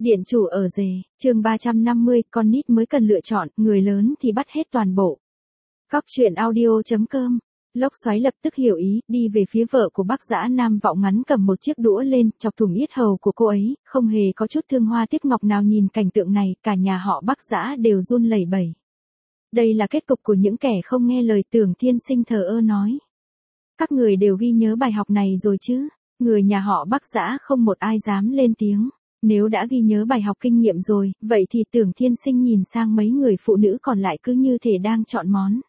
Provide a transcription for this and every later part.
Điện chủ ở rể, chương 350, con nít mới cần lựa chọn, người lớn thì bắt hết toàn bộ. Góc truyện audio.com. Lốc xoáy lập tức hiểu ý, đi về phía vợ của bác Dã Nam Vọng ngắn cầm một chiếc đũa lên, chọc thủng yết hầu của cô ấy, không hề có chút thương hoa tiếc ngọc nào. Nhìn cảnh tượng này, cả nhà họ bác Dã đều run lẩy bẩy. Đây là kết cục của những kẻ không nghe lời. Tưởng Thiên Sinh thờ ơ nói. Các người đều ghi nhớ bài học này rồi chứ? Người nhà họ bác Dã không một ai dám lên tiếng. Nếu đã ghi nhớ bài học kinh nghiệm rồi, vậy thì Tưởng Thiên Sinh nhìn sang mấy người phụ nữ còn lại cứ như thể đang chọn món.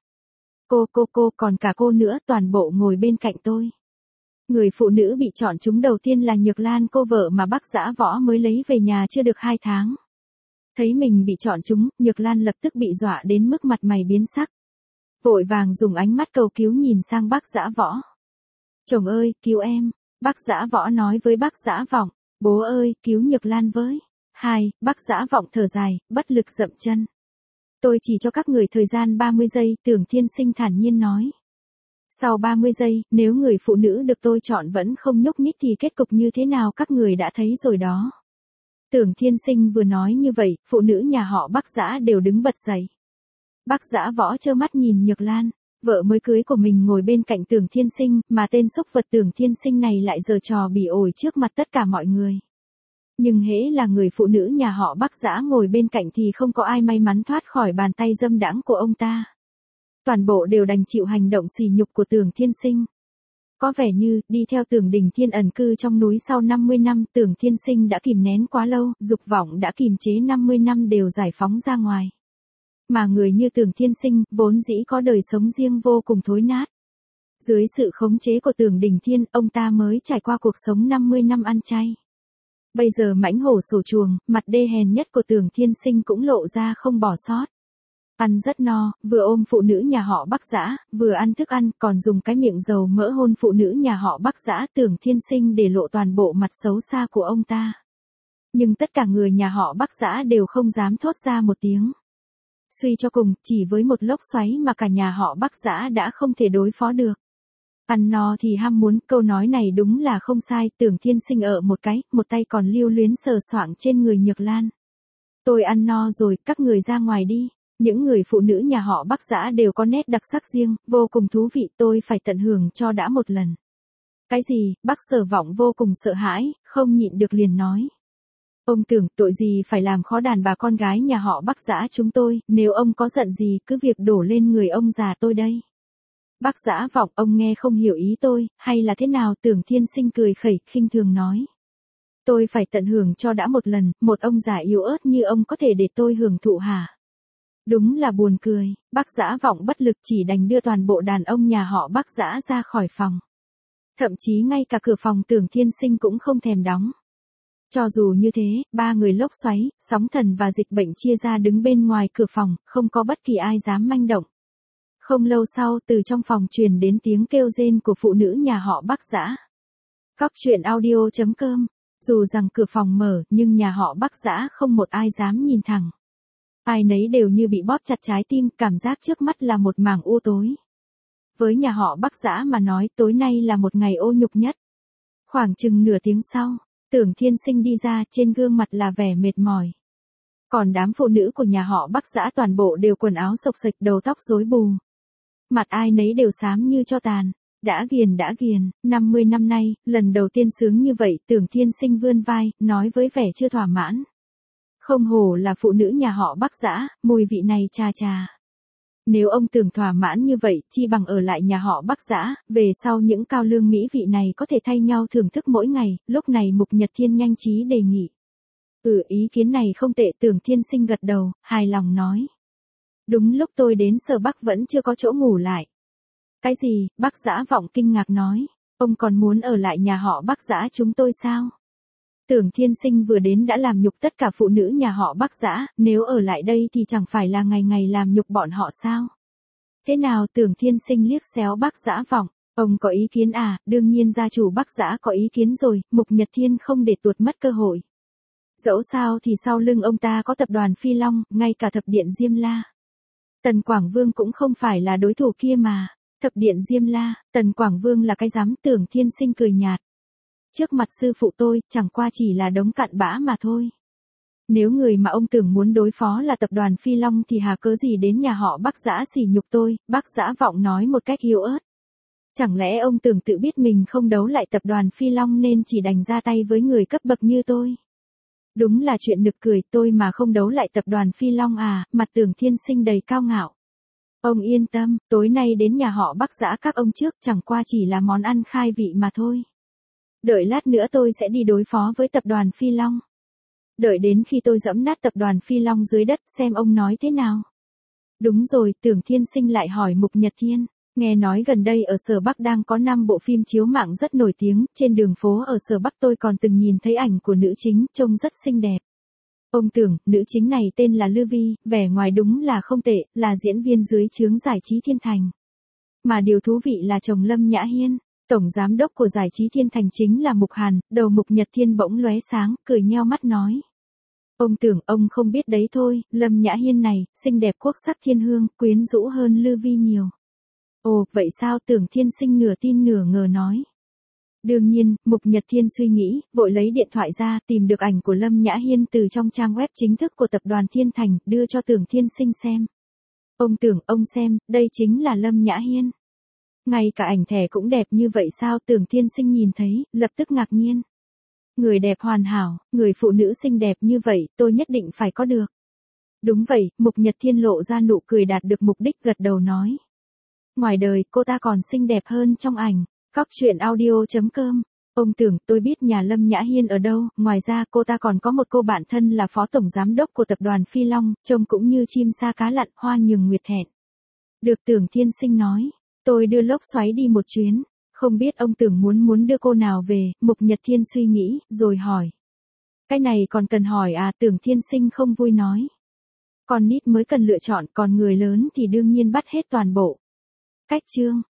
Cô, còn cả cô nữa, toàn bộ ngồi bên cạnh tôi. Người phụ nữ bị chọn trúng đầu tiên là Nhược Lan, cô vợ mà bác Dã Võ mới lấy về nhà chưa được 2 tháng. Thấy mình bị chọn trúng, Nhược Lan lập tức bị dọa đến mức mặt mày biến sắc. Vội vàng dùng ánh mắt cầu cứu nhìn sang bác Dã Võ. Chồng ơi, cứu em, bác Dã Võ nói với bác Dã Vọng. Bố ơi, cứu Nhược Lan với. Bác Dã Vọng thở dài, bất lực dậm chân. Tôi chỉ cho các người thời gian 30 giây, Tưởng Thiên Sinh thản nhiên nói. Sau 30 giây, nếu người phụ nữ được tôi chọn vẫn không nhúc nhích thì kết cục như thế nào các người đã thấy rồi đó. Tưởng Thiên Sinh vừa nói như vậy, phụ nữ nhà họ bác Dã đều đứng bật dậy. Bác Dã Võ trơ mắt nhìn Nhược Lan, vợ mới cưới của mình ngồi bên cạnh Tưởng Thiên Sinh, mà tên xúc vật Tưởng Thiên Sinh này lại giở trò bỉ ổi trước mặt tất cả mọi người. Nhưng hễ là người phụ nữ nhà họ bác Dã ngồi bên cạnh thì không có ai may mắn thoát khỏi bàn tay dâm đãng của ông ta. Toàn bộ đều đành chịu hành động sỉ nhục của Tưởng Thiên Sinh. Có vẻ như, đi theo Tưởng Đình Thiên ẩn cư trong núi sau 50 năm, Tưởng Thiên Sinh đã kìm nén quá lâu, dục vọng đã kìm chế 50 năm đều giải phóng ra ngoài. Mà người như Tưởng Thiên Sinh, vốn dĩ có đời sống riêng vô cùng thối nát. Dưới sự khống chế của Tưởng Đình Thiên, ông ta mới trải qua cuộc sống 50 năm ăn chay. Bây giờ mãnh hổ sổ chuồng, mặt đê hèn nhất của Tưởng Thiên Sinh cũng lộ ra không bỏ sót. Ăn rất no, vừa ôm phụ nữ nhà họ bác Dã, vừa ăn thức ăn, còn dùng cái miệng dầu mỡ hôn phụ nữ nhà họ bác Dã. Tưởng Thiên Sinh để lộ toàn bộ mặt xấu xa của ông ta. Nhưng tất cả người nhà họ bác Dã đều không dám thốt ra một tiếng. Suy cho cùng, chỉ với một lốc xoáy mà cả nhà họ bác Dã đã không thể đối phó được. Ăn no thì ham muốn, câu nói này đúng là không sai. Tưởng Thiên Sinh ở một tay còn lưu luyến sờ soạng trên người Nhược Lan. Tôi ăn no rồi, các người ra ngoài đi. Những người phụ nữ nhà họ bác Dã đều có nét đặc sắc riêng, vô cùng thú vị, tôi phải tận hưởng cho đã một lần. Cái gì? Bác Sở Vọng vô cùng sợ hãi, không nhịn được liền nói. Ông Tưởng, tội gì phải làm khó đàn bà con gái nhà họ bác Dã chúng tôi, nếu ông có giận gì cứ việc đổ lên người ông già tôi đây. Bác Dã Vọng, ông nghe không hiểu ý tôi, hay là thế nào? Tưởng Thiên Sinh cười khẩy, khinh thường nói. Tôi phải tận hưởng cho đã một lần, một ông già yếu ớt như ông có thể để tôi hưởng thụ hả? Đúng là buồn cười, bác Dã Vọng bất lực chỉ đành đưa toàn bộ đàn ông nhà họ bác Dã ra khỏi phòng. Thậm chí ngay cả cửa phòng Tưởng Thiên Sinh cũng không thèm đóng. Cho dù như thế, 3 người lốc xoáy, sóng thần và dịch bệnh chia ra đứng bên ngoài cửa phòng, không có bất kỳ ai dám manh động. Không lâu sau, từ trong phòng truyền đến tiếng kêu rên của phụ nữ nhà họ bác Dã. Góc truyện audio.com. Dù rằng cửa phòng mở, nhưng nhà họ bác Dã không một ai dám nhìn thẳng. Ai nấy đều như bị bóp chặt trái tim, cảm giác trước mắt là một mảng u tối. Với nhà họ bác Dã mà nói, tối nay là một ngày ô nhục nhất. Khoảng chừng nửa tiếng sau, Tưởng Thiên Sinh đi ra, trên gương mặt là vẻ mệt mỏi. Còn đám phụ nữ của nhà họ bác Dã toàn bộ đều quần áo xộc xệch, đầu tóc rối bù. Mặt ai nấy đều xám như tro tàn. Đã ghiền, 50 năm nay, lần đầu tiên sướng như vậy. Tưởng Thiên Sinh vươn vai, nói với vẻ chưa thỏa mãn. Không hổ là phụ nữ nhà họ bác Dã, mùi vị này chà. Nếu ông Tưởng thỏa mãn như vậy, chi bằng ở lại nhà họ bác Dã, về sau những cao lương mỹ vị này có thể thay nhau thưởng thức mỗi ngày. Lúc này Mục Nhật Thiên nhanh trí đề nghị. Ý kiến này không tệ. Tưởng Thiên Sinh gật đầu, hài lòng nói. Đúng lúc tôi đến Sở Bắc vẫn chưa có chỗ ngủ lại. Cái gì? Bác Dã Vọng kinh ngạc nói. Ông còn muốn ở lại nhà họ bác Dã chúng tôi sao? Tưởng Thiên Sinh vừa đến đã làm nhục tất cả phụ nữ nhà họ bác Dã, nếu ở lại đây thì chẳng phải là ngày ngày làm nhục bọn họ sao? Thế nào? Tưởng Thiên Sinh liếc xéo bác Dã Vọng. Ông có ý kiến à? Đương nhiên gia chủ bác Dã có ý kiến rồi. Mục Nhật Thiên không để tuột mất cơ hội. Dẫu sao thì sau lưng ông ta có tập đoàn Phi Long, ngay cả thập điện Diêm La. Tần Quảng Vương cũng không phải là đối thủ kia mà. Thập điện Diêm La, Tần Quảng Vương là cái dám? Tưởng Thiên Sinh cười nhạt. Trước mặt sư phụ tôi, chẳng qua chỉ là đống cặn bã mà thôi. Nếu người mà ông Tưởng muốn đối phó là tập đoàn Phi Long thì hà cớ gì đến nhà họ Bác Dã sỉ nhục tôi, Bác Dã Vọng nói một cách yếu ớt. Chẳng lẽ ông Tưởng tự biết mình không đấu lại tập đoàn Phi Long nên chỉ đành ra tay với người cấp bậc như tôi? Đúng là chuyện nực cười, tôi mà không đấu lại tập đoàn Phi Long à, mặt Tưởng Thiên Sinh đầy cao ngạo. Ông yên tâm, tối nay đến nhà họ Bác Dã các ông trước, chẳng qua chỉ là món ăn khai vị mà thôi. Đợi lát nữa tôi sẽ đi đối phó với tập đoàn Phi Long. Đợi đến khi tôi giẫm nát tập đoàn Phi Long dưới đất xem ông nói thế nào. Đúng rồi, Tưởng Thiên Sinh lại hỏi Mục Nhật Thiên. Nghe nói gần đây ở Sở Bắc đang có 5 bộ phim chiếu mạng rất nổi tiếng, trên đường phố ở Sở Bắc tôi còn từng nhìn thấy ảnh của nữ chính, trông rất xinh đẹp. Ông Tưởng, nữ chính này tên là Lư Vi, vẻ ngoài đúng là không tệ, là diễn viên dưới trướng Giải trí Thiên Thành. Mà điều thú vị là chồng Lâm Nhã Hiên, tổng giám đốc của Giải trí Thiên Thành chính là Mục Hàn, đầu Mục Nhật Thiên bỗng lóe sáng, cười nheo mắt nói. Ông Tưởng, ông không biết đấy thôi, Lâm Nhã Hiên này, xinh đẹp quốc sắc thiên hương, quyến rũ hơn Lư Vi nhiều. Ồ, vậy sao? Tưởng Thiên Sinh nửa tin nửa ngờ nói. Đương nhiên, Mục Nhật Thiên suy nghĩ, vội lấy điện thoại ra, tìm được ảnh của Lâm Nhã Hiên từ trong trang web chính thức của tập đoàn Thiên Thành, đưa cho Tưởng Thiên Sinh xem. Ông Tưởng, ông xem, đây chính là Lâm Nhã Hiên. Ngay cả ảnh thẻ cũng đẹp như vậy sao? Tưởng Thiên Sinh nhìn thấy, lập tức ngạc nhiên. Người đẹp hoàn hảo, người phụ nữ xinh đẹp như vậy, tôi nhất định phải có được. Đúng vậy, Mục Nhật Thiên lộ ra nụ cười đạt được mục đích, gật đầu nói. Ngoài đời, cô ta còn xinh đẹp hơn trong ảnh. Cóc truyện audio.com. Ông Tưởng, tôi biết nhà Lâm Nhã Hiên ở đâu, ngoài ra cô ta còn có một cô bạn thân là phó tổng giám đốc của tập đoàn Phi Long, trông cũng như chim sa cá lặn, hoa nhường nguyệt thẹn. Được, Tưởng Thiên Sinh nói, tôi đưa lốc xoáy đi một chuyến, không biết ông Tưởng muốn đưa cô nào về. Mục Nhật Thiên suy nghĩ, rồi hỏi. Cái này còn cần hỏi à? Tưởng Thiên Sinh không vui nói. Con nít mới cần lựa chọn, còn người lớn thì đương nhiên bắt hết toàn bộ. Cách chương